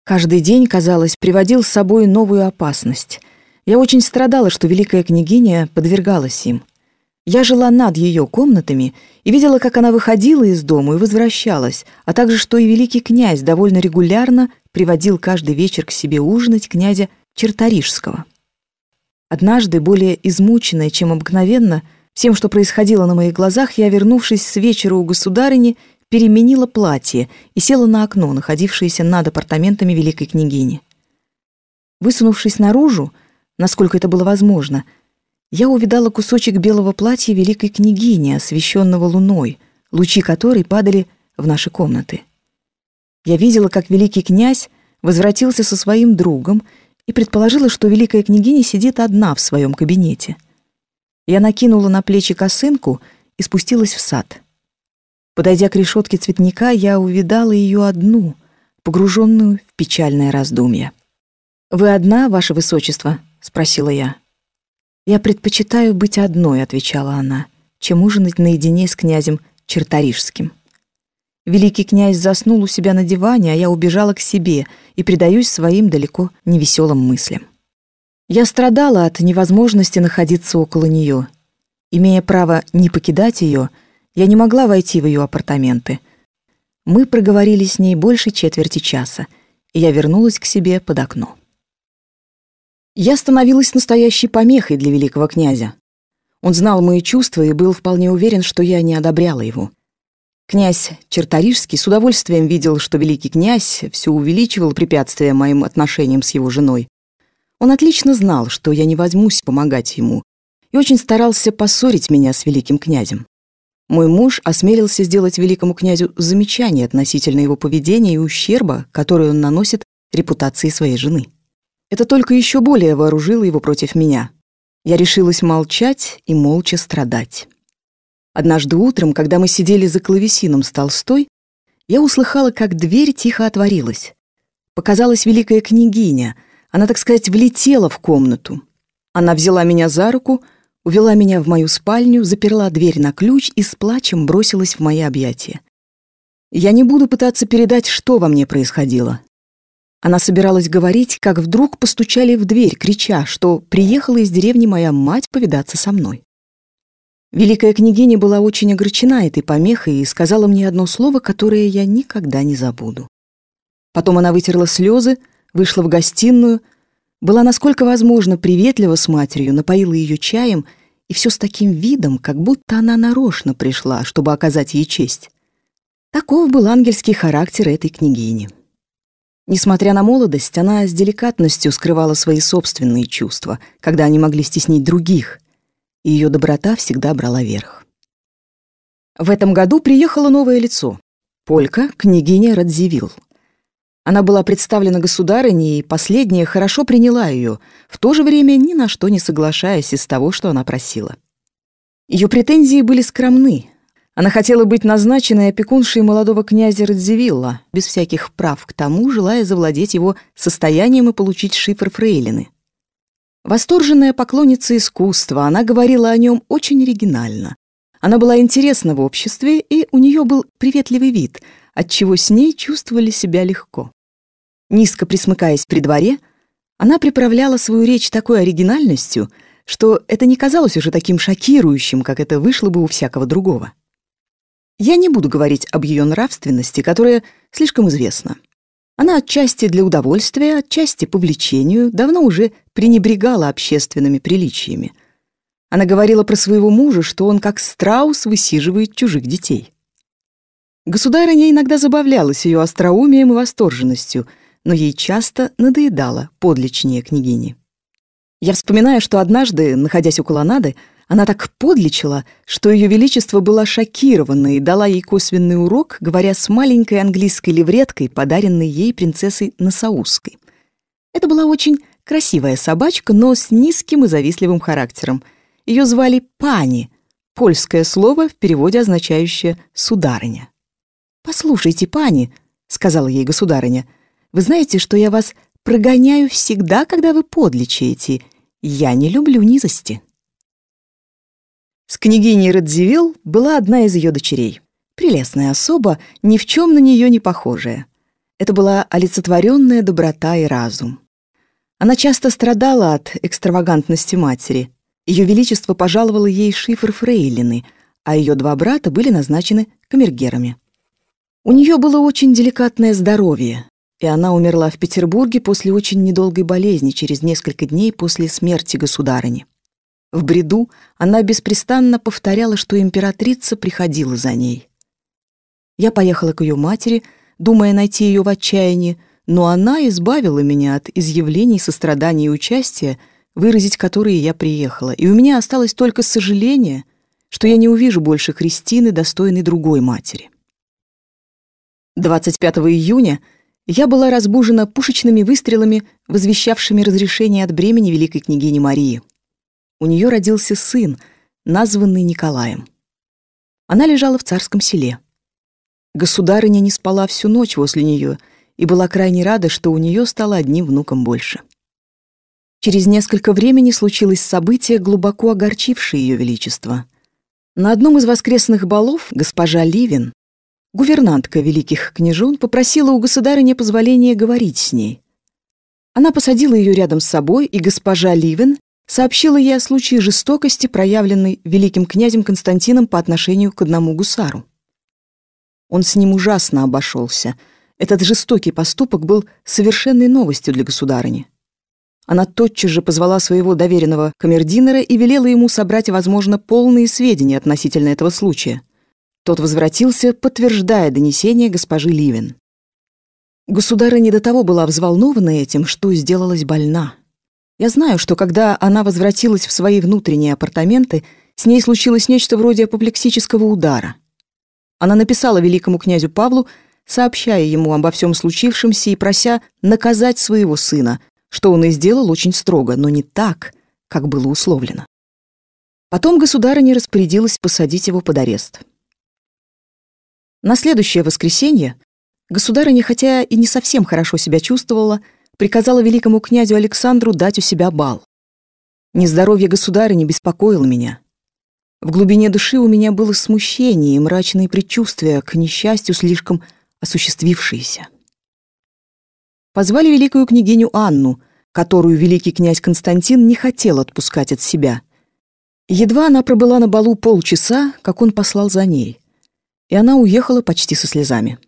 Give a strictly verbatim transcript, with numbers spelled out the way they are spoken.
Каждый день, казалось, приводил с собой новую опасность. Я очень страдала, что великая княгиня подвергалась им. Я жила над ее комнатами и видела, как она выходила из дома и возвращалась, а также, что и великий князь довольно регулярно приводил каждый вечер к себе ужинать князя Черторижского. Однажды, более измученная, чем обыкновенно, всем, что происходило на моих глазах, я, вернувшись с вечера у государыни, переменила платье и села на окно, находившееся над апартаментами великой княгини. Высунувшись наружу, насколько это было возможно, я увидала кусочек белого платья великой княгини, освещенного луной, лучи которой падали в наши комнаты. Я видела, как великий князь возвратился со своим другом и предположила, что великая княгиня сидит одна в своем кабинете. Я накинула на плечи косынку и спустилась в сад. Подойдя к решетке цветника, я увидала ее одну, погруженную в печальное раздумье. «Вы одна, ваше высочество?» — спросила я. «Я предпочитаю быть одной», — отвечала она, «чем ужинать наедине с князем Черторижским. Великий князь заснул у себя на диване, а я убежала к себе и предаюсь своим далеко невеселым мыслям. Я страдала от невозможности находиться около нее. Имея право не покидать ее, я не могла войти в ее апартаменты. Мы проговорили с ней больше четверти часа, и я вернулась к себе под окно. Я становилась настоящей помехой для великого князя. Он знал мои чувства и был вполне уверен, что я не одобряла его. Князь Черторижский с удовольствием видел, что великий князь все увеличивал препятствия моим отношениям с его женой. Он отлично знал, что я не возьмусь помогать ему, и очень старался поссорить меня с великим князем. Мой муж осмелился сделать великому князю замечание относительно его поведения и ущерба, который он наносит репутации своей жены. Это только еще более вооружило его против меня. Я решилась молчать и молча страдать. Однажды утром, когда мы сидели за клавесином с Толстой, я услыхала, как дверь тихо отворилась. Показалась великая княгиня. Она, так сказать, влетела в комнату. Она взяла меня за руку, увела меня в мою спальню, заперла дверь на ключ и с плачем бросилась в мои объятия. Я не буду пытаться передать, что во мне происходило. Она собиралась говорить, как вдруг постучали в дверь, крича, что приехала из деревни моя мать повидаться со мной. Великая княгиня была очень огорчена этой помехой и сказала мне одно слово, которое я никогда не забуду. Потом она вытерла слезы, вышла в гостиную, была насколько возможно приветлива с матерью, напоила ее чаем, и все с таким видом, как будто она нарочно пришла, чтобы оказать ей честь. Таков был ангельский характер этой княгини. Несмотря на молодость, она с деликатностью скрывала свои собственные чувства, когда они могли стеснить других, и ее доброта всегда брала верх. В этом году приехало новое лицо — полька, княгиня Радзивилл. Она была представлена государыней, и последняя хорошо приняла ее, в то же время ни на что не соглашаясь из того, что она просила. Ее претензии были скромны. Она хотела быть назначенной опекуншей молодого князя Радзивилла, без всяких прав к тому, желая завладеть его состоянием и получить шифр фрейлины. Восторженная поклонница искусства, она говорила о нем очень оригинально. Она была интересна в обществе, и у нее был приветливый вид, отчего с ней чувствовали себя легко. Низко присмыкаясь при дворе, она приправляла свою речь такой оригинальностью, что это не казалось уже таким шокирующим, как это вышло бы у всякого другого. Я не буду говорить об ее нравственности, которая слишком известна. Она отчасти для удовольствия, отчасти по влечению давно уже пренебрегала общественными приличиями. Она говорила про своего мужа, что он как страус высиживает чужих детей. Государыня иногда забавлялась ее остроумием и восторженностью, но ей часто надоедало подличнее княгини. Я вспоминаю, что однажды, находясь у колоннады, она так подличила, что ее величество была шокирована и дала ей косвенный урок, говоря с маленькой английской левреткой, подаренной ей принцессой Нассаусской. Это была очень красивая собачка, но с низким и завистливым характером. Ее звали Пани, польское слово в переводе означающее «сударыня». «Послушайте, Пани», — сказала ей государыня, — «вы знаете, что я вас прогоняю всегда, когда вы подличаете. Я не люблю низости». С княгиней Радзивилл была одна из ее дочерей. Прелестная особа, ни в чем на нее не похожая. Это была олицетворенная доброта и разум. Она часто страдала от экстравагантности матери. Ее величество пожаловало ей шифр фрейлины, а ее два брата были назначены камергерами. У нее было очень деликатное здоровье, и она умерла в Петербурге после очень недолгой болезни через несколько дней после смерти государыни. В бреду она беспрестанно повторяла, что императрица приходила за ней. Я поехала к ее матери, думая найти ее в отчаянии, но она избавила меня от изъявлений сострадания и участия, выразить которые я приехала, и у меня осталось только сожаление, что я не увижу больше Христины, достойной другой матери. двадцать пятого июня я была разбужена пушечными выстрелами, возвещавшими разрешение от бремени великой княгини Марии. У нее родился сын, названный Николаем. Она лежала в Царском Селе. Государыня не спала всю ночь возле нее и была крайне рада, что у нее стало одним внуком больше. Через несколько времени случилось событие, глубоко огорчившее ее величество. На одном из воскресных балов госпожа Ливен, гувернантка великих княжон, попросила у государыни позволения говорить с ней. Она посадила ее рядом с собой, и госпожа Ливен сообщила ей о случае жестокости, проявленной великим князем Константином по отношению к одному гусару. Он с ним ужасно обошелся. Этот жестокий поступок был совершенной новостью для государыни. Она тотчас же позвала своего доверенного камердинера и велела ему собрать, возможно, полные сведения относительно этого случая. Тот возвратился, подтверждая донесение госпожи Ливен. Государыня до того была взволнована этим, что сделалась больна. Я знаю, что когда она возвратилась в свои внутренние апартаменты, с ней случилось нечто вроде апоплексического удара. Она написала великому князю Павлу, сообщая ему обо всем случившемся и прося наказать своего сына, что он и сделал очень строго, но не так, как было условлено. Потом государыня распорядилась посадить его под арест. На следующее воскресенье государыня, хотя и не совсем хорошо себя чувствовала, приказала великому князю Александру дать у себя бал. Нездоровье государыни беспокоило меня. В глубине души у меня было смущение и мрачные предчувствия, к несчастью, слишком осуществившиеся. Позвали великую княгиню Анну, которую великий князь Константин не хотел отпускать от себя. Едва она пробыла на балу полчаса, как он послал за ней, и она уехала почти со слезами.